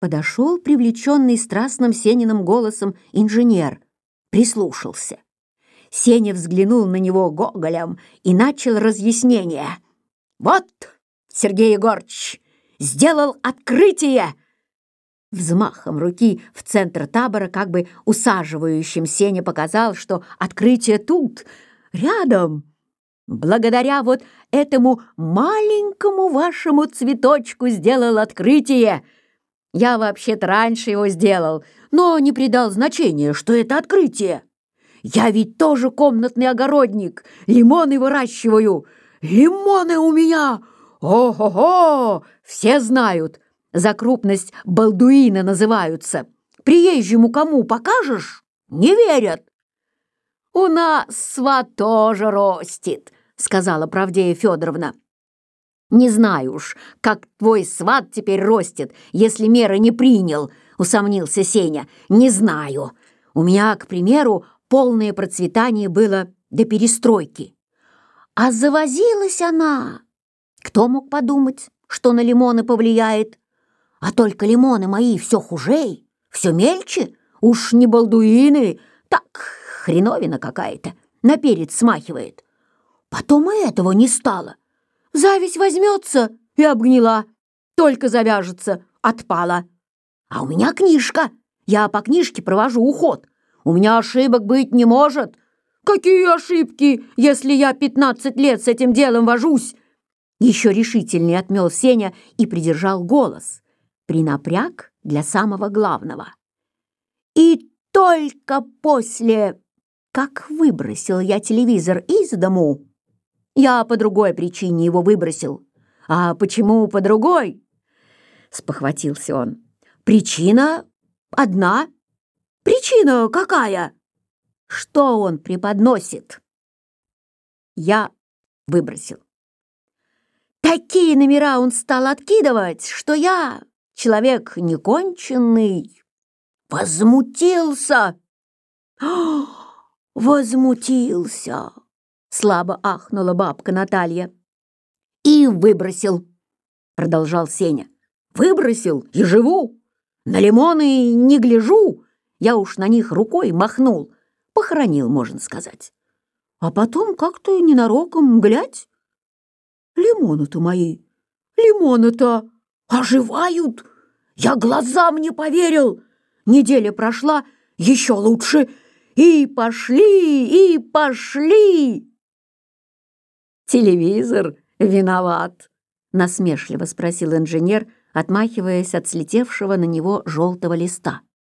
Подошел привлеченный страстным Сениным голосом инженер, прислушался. Сеня взглянул на него гоголем и начал разъяснение. «Вот, Сергей Егорыч, сделал открытие!» Взмахом руки в центр табора, как бы усаживающим, Сеня показал, что открытие тут, рядом. «Благодаря вот этому маленькому вашему цветочку сделал открытие. Я вообще-то раньше его сделал, но не придал значения, что это открытие. Я ведь тоже комнатный огородник, лимоны выращиваю. Лимоны у меня! Ого-го! Все знают, за крупность балдуина называются. Приезжему кому покажешь, не верят». «У нас сват тоже растет», — сказала Правдея Федоровна. «Не знаю уж, как твой сват теперь растет, если меры не принял», — усомнился Сеня. «Не знаю. У меня, к примеру, полное процветание было до перестройки. А завозилась она. Кто мог подумать, что на лимоны повлияет? А только лимоны мои все хужей, все мельче. Уж не балдуины, так хреновина какая-то, на перец смахивает. Потом и этого не стало. Зависть возьмется и обгнила. Только завяжется, отпала. А у меня книжка. Я по книжке провожу уход. У меня ошибок быть не может. Какие ошибки, если я 15 лет с этим делом вожусь?» Еще решительнее отмел Сеня и придержал голос. Принапряг для самого главного. «И только после, как выбросил я телевизор из дому, я по другой причине его выбросил. А почему по другой?» Спохватился он. «Причина одна. Причина какая? Что он преподносит?» Я выбросил. Такие номера он стал откидывать, что я, человек неконченный, возмутился. «Возмутился!» — слабо ахнула бабка Наталья. «И выбросил», — продолжал Сеня. «Выбросил и живу. На лимоны не гляжу. Я уж на них рукой махнул. Похоронил, можно сказать. А потом как-то ненароком, глядь, лимоны-то мои, лимоны-то оживают. Я глазам не поверил. Неделя прошла, еще лучше. И пошли, и пошли!» «Телевизор виноват?» — насмешливо спросил инженер, отмахиваясь от слетевшего на него желтого листа.